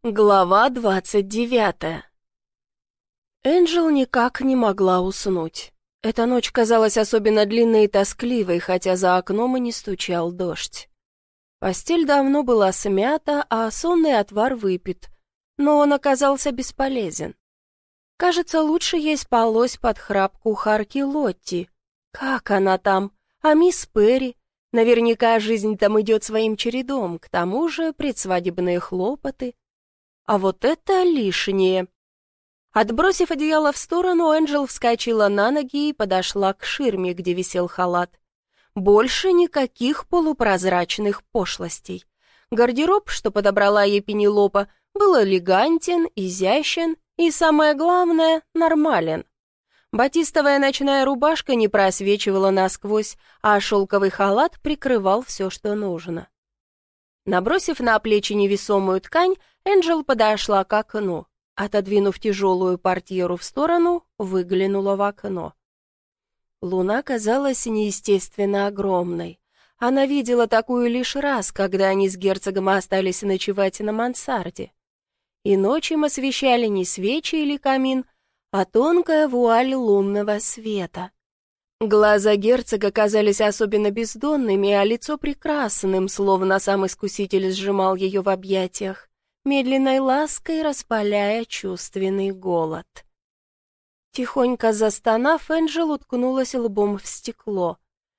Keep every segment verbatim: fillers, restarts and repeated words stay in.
Глава двадцать девятая. Энджел никак не могла уснуть. Эта ночь казалась особенно длинной и тоскливой, хотя за окном и не стучал дождь. Постель давно была смята, а сонный отвар выпит, но он оказался бесполезен. Кажется, лучше ей спалось под храп кухарки Лотти. Как она там? А мисс Перри? Наверняка жизнь там идет своим чередом, к тому же предсвадебные хлопоты. А вот это лишнее. Отбросив одеяло в сторону, Энджел вскочила на ноги и подошла к ширме, где висел халат. Больше никаких полупрозрачных пошлостей. Гардероб, что подобрала ей Пенелопа, был элегантен, изящен и, самое главное, нормален. Батистовая ночная рубашка не просвечивала насквозь, а шелковый халат прикрывал все, что нужно. Набросив на плечи невесомую ткань, Энджел подошла к окну. Отодвинув тяжелую портьеру в сторону, выглянула в окно. Луна казалась неестественно огромной. Она видела такую лишь раз, когда они с герцогом остались ночевать на мансарде. И ночь им освещали не свечи или камин, а тонкая вуаль лунного света. Глаза герцога казались особенно бездонными, а лицо прекрасным, словно сам искуситель сжимал ее в объятиях, медленной лаской распаляя чувственный голод. Тихонько застонав, Энджел уткнулась лбом в стекло.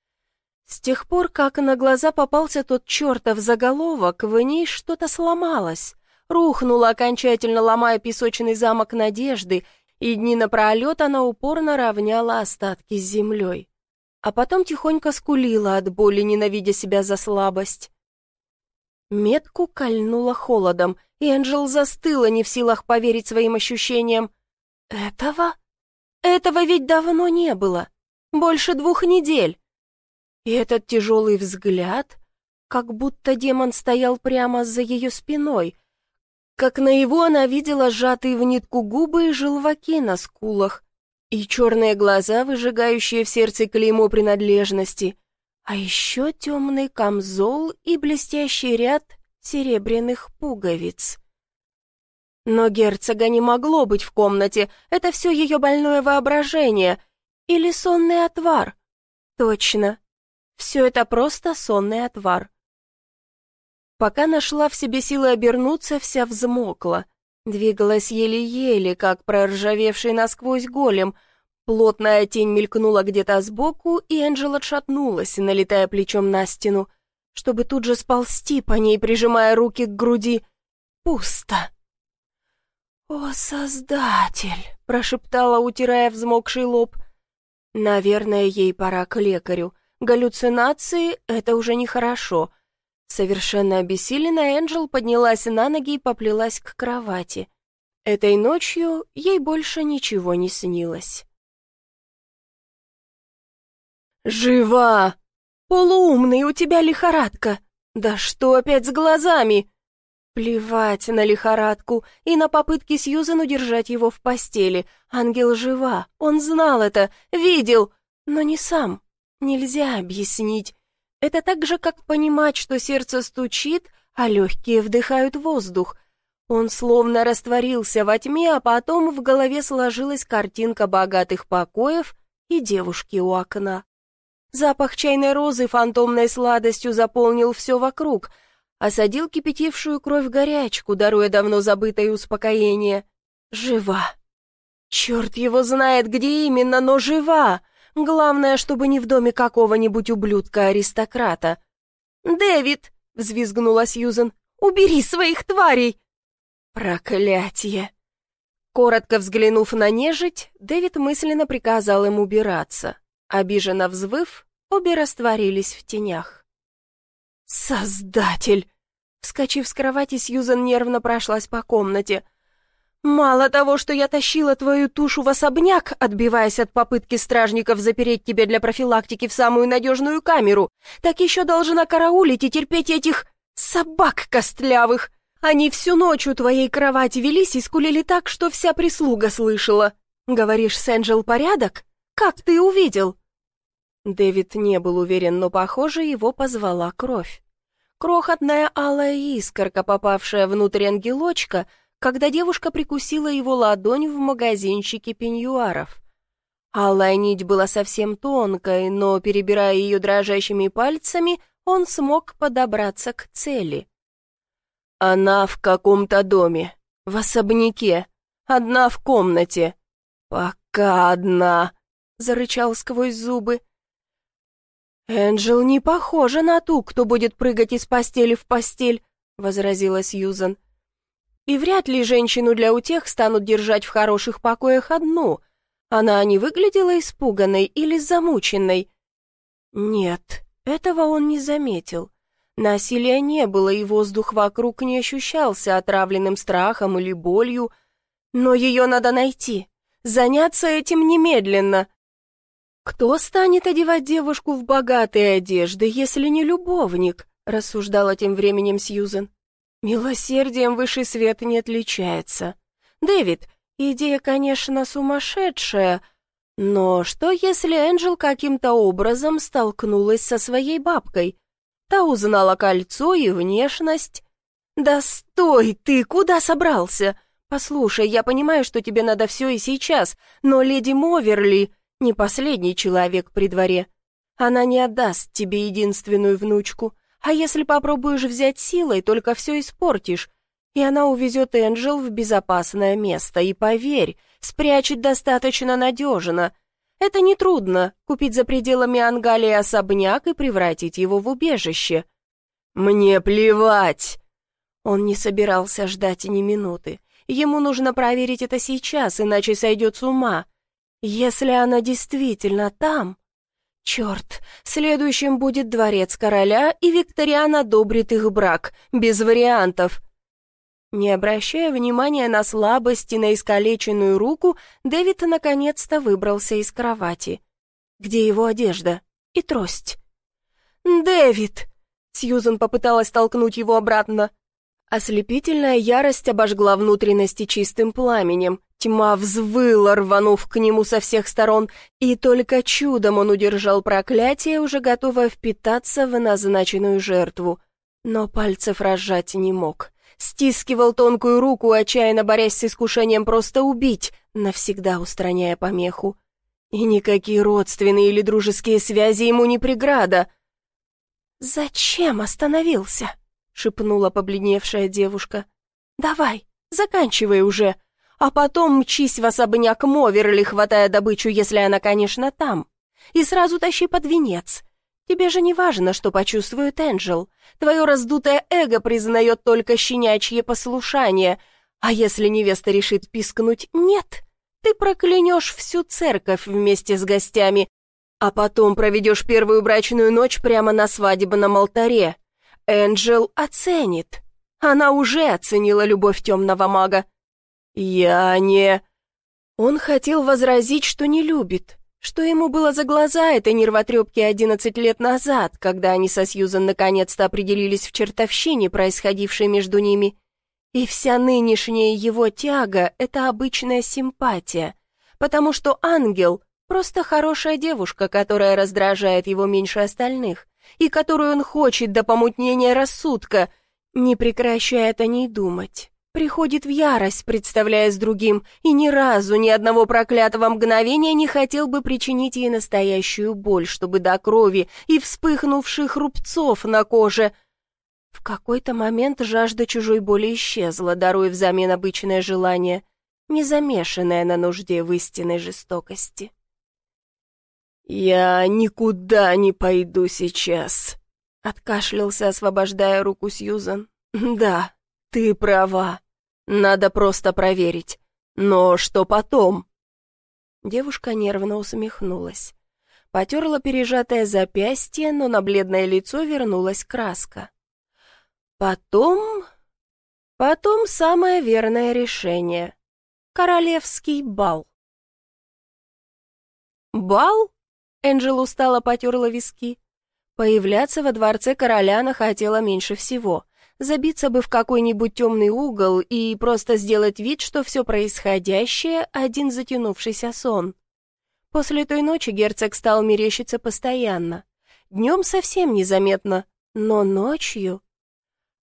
С тех пор, как на глаза попался тот чертов заголовок, в ней что-то сломалось, рухнуло, окончательно ломая песочный замок надежды, и дни напролет она упорно равняла остатки с землей. А потом тихонько скулила от боли, ненавидя себя за слабость. Метку кольнуло холодом, и Энджел застыла, не в силах поверить своим ощущениям. Этого? Этого ведь давно не было. Больше двух недель. И этот тяжелый взгляд, как будто демон стоял прямо за ее спиной, как наяву она видела сжатые в нитку губы и желваки на скулах, и черные глаза, выжигающие в сердце клеймо принадлежности, а еще темный камзол и блестящий ряд серебряных пуговиц. Но герцога не могло быть в комнате, это все ее больное воображение или сонный отвар. Точно, все это просто сонный отвар. Пока нашла в себе силы обернуться, вся взмокла. Двигалась еле-еле, как проржавевший насквозь голем. Плотная тень мелькнула где-то сбоку, и Энджел отшатнулась, налетая плечом на стену, чтобы тут же сползти по ней, прижимая руки к груди. Пусто. «О, Создатель!» — прошептала, утирая взмокший лоб. «Наверное, ей пора к лекарю. Галлюцинации — это уже нехорошо». Совершенно обессиленная, Энджел поднялась на ноги и поплелась к кровати. Этой ночью ей больше ничего не снилось. «Жива! Полуумный, у тебя лихорадка! Да что опять с глазами?» Плевать на лихорадку и на попытки Сьюзан удержать его в постели. Ангел жива, он знал это, видел, но не сам. Нельзя объяснить. Это так же, как понимать, что сердце стучит, а легкие вдыхают воздух. Он словно растворился во тьме, а потом в голове сложилась картинка богатых покоев и девушки у окна. Запах чайной розы фантомной сладостью заполнил все вокруг, осадил кипятившую кровь горячку, даруя давно забытое успокоение. Жива. Черт его знает, где именно, но жива. Главное, чтобы не в доме какого-нибудь ублюдка-аристократа. «Дэвид!» — взвизгнула Сьюзен. «Убери своих тварей!» Проклятие! Коротко взглянув на нежить, Дэвид мысленно приказал им убираться. Обиженно взвыв, обе растворились в тенях. «Создатель!» Вскочив с кровати, Сьюзен нервно прошлась по комнате. «Мало того, что я тащила твою тушу в особняк, отбиваясь от попытки стражников запереть тебя для профилактики в самую надежную камеру, так еще должна караулить и терпеть этих собак костлявых. Они всю ночь у твоей кровати велись и скулили так, что вся прислуга слышала. Говоришь, с Энджел порядок? Как ты увидел?» Дэвид не был уверен, но, похоже, его позвала кровь. Крохотная алая искорка, попавшая внутрь ангелочка, когда девушка прикусила его ладонь в магазинчике пеньюаров. Алая нить была совсем тонкой, но, перебирая ее дрожащими пальцами, он смог подобраться к цели. «Она в каком-то доме, в особняке, одна в комнате. Пока одна», — зарычал сквозь зубы. «Энджел не похожа на ту, кто будет прыгать из постели в постель», — возразила Сьюзан. «И вряд ли женщину для утех станут держать в хороших покоях одну. Она не выглядела испуганной или замученной?» Нет, этого он не заметил. Насилия не было, и воздух вокруг не ощущался отравленным страхом или болью. Но ее надо найти, заняться этим немедленно. «Кто станет одевать девушку в богатые одежды, если не любовник?» — рассуждала тем временем Сьюзен. «Милосердием высший свет не отличается. Дэвид, идея, конечно, сумасшедшая, но что, если Энджел каким-то образом столкнулась со своей бабкой? Та узнала кольцо и внешность. Да стой ты, куда собрался? Послушай, я понимаю, что тебе надо все и сейчас, но леди Моверли не последний человек при дворе. Она не отдаст тебе единственную внучку, а если попробуешь взять силой, только все испортишь, и она увезет Энджел в безопасное место, и поверь, спрячет достаточно надежно. Это нетрудно — купить за пределами Ангалии особняк и превратить его в убежище. Мне плевать. Он не собирался ждать ни минуты. Ему нужно проверить это сейчас, иначе сойдет с ума. Если она действительно там... Черт, следующим будет дворец короля, и Викториан одобрит их брак, без вариантов. Не обращая внимания на слабость и на искалеченную руку, Дэвид наконец-то выбрался из кровати. Где его одежда? И трость. «Дэвид!» Сьюзен попыталась толкнуть его обратно. Ослепительная ярость обожгла внутренности чистым пламенем. Тьма взвыла, рванув к нему со всех сторон, и только чудом он удержал проклятие, уже готовое впитаться в назначенную жертву. Но пальцев разжать не мог. Стискивал тонкую руку, отчаянно борясь с искушением просто убить, навсегда устраняя помеху. И никакие родственные или дружеские связи ему не преграда. «Зачем остановился?» — шепнула побледневшая девушка. «Давай, заканчивай уже, а потом мчись в особняк Моверли, хватая добычу, если она, конечно, там, и сразу тащи под венец. Тебе же не важно, что почувствует Энджел. Твое раздутое эго признает только щенячье послушание, а если невеста решит пискнуть «нет», ты проклянешь всю церковь вместе с гостями, а потом проведешь первую брачную ночь прямо на свадебном алтаре. Энджел оценит. Она уже оценила любовь темного мага. Я не... Он хотел возразить, что не любит, что ему было за глаза этой нервотрепки одиннадцать лет назад, когда они со Сьюзан наконец-то определились в чертовщине, происходившей между ними. И вся нынешняя его тяга — это обычная симпатия, потому что ангел — просто хорошая девушка, которая раздражает его меньше остальных, и которую он хочет до помутнения рассудка, не прекращает о ней думать. Приходит в ярость, представляясь другим, и ни разу, ни одного проклятого мгновения не хотел бы причинить ей настоящую боль, чтобы до крови и вспыхнувших рубцов на коже. В какой-то момент жажда чужой боли исчезла, даруя взамен обычное желание, не замешанное на нужде в истинной жестокости. «Я никуда не пойду сейчас», — откашлялся, освобождая руку Сьюзан. «Да, ты права. Надо просто проверить. Но что потом?» Девушка нервно усмехнулась. Потерла пережатое запястье, но на бледное лицо вернулась краска. «Потом... потом самое верное решение. Королевский бал». «Бал?» Энджел устало потерла виски. Появляться во дворце короля она хотела меньше всего. Забиться бы в какой-нибудь темный угол и просто сделать вид, что все происходящее — один затянувшийся сон. После той ночи герцог стал мерещиться постоянно. Днем совсем незаметно, но ночью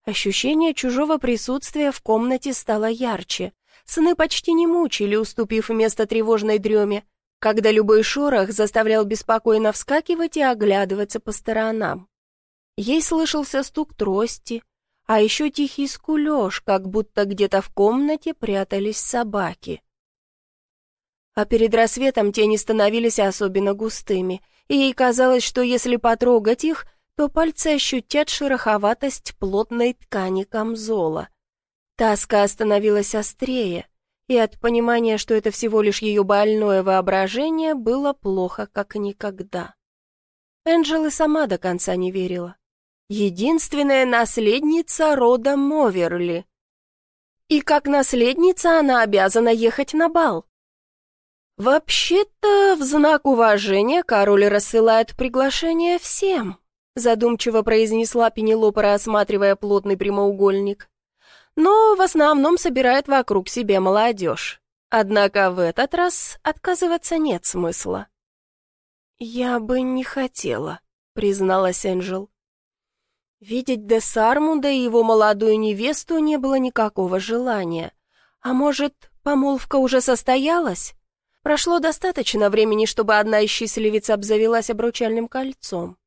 Ощущение чужого присутствия в комнате стало ярче. Сны почти не мучили, уступив место тревожной дреме, когда любой шорох заставлял беспокойно вскакивать и оглядываться по сторонам. Ей слышался стук трости, а еще тихий скулеж, как будто где-то в комнате прятались собаки. А перед рассветом тени становились особенно густыми, и ей казалось, что если потрогать их, то пальцы ощутят шероховатость плотной ткани камзола. Тоска становилась острее, и от понимания, что это всего лишь ее больное воображение, было плохо как никогда. Энджел и сама до конца не верила. Единственная наследница рода Моверли. И как наследница она обязана ехать на бал. «Вообще-то, в знак уважения король рассылает приглашение всем», задумчиво произнесла Пенелопа, рассматривая плотный прямоугольник. «Но в основном собирает вокруг себя молодежь. Однако в этот раз отказываться нет смысла». «Я бы не хотела», — призналась Энджел. Видеть де Сармунда и его молодую невесту не было никакого желания. А может, помолвка уже состоялась? Прошло достаточно времени, чтобы одна из счастливиц обзавелась обручальным кольцом.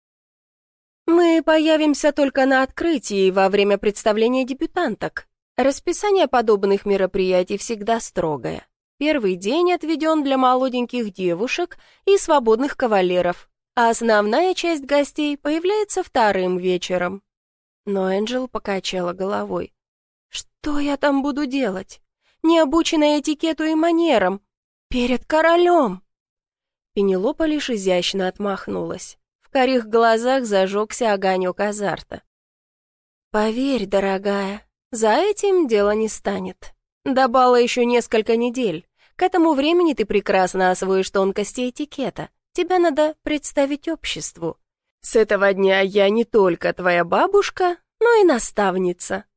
Мы появимся только на открытии во время представления дебютанток. Расписание подобных мероприятий всегда строгое. Первый день отведен для молоденьких девушек и свободных кавалеров, а основная часть гостей появляется вторым вечером. Но Энджел покачала головой. «Что я там буду делать? Не обученная этикету и манерам. Перед королем!» Пенелопа лишь изящно отмахнулась. В карих глазах зажегся огонек азарта. «Поверь, дорогая, за этим дело не станет. До бала еще несколько недель. К этому времени ты прекрасно освоишь тонкости этикета. Тебя надо представить обществу. С этого дня я не только твоя бабушка, но и наставница».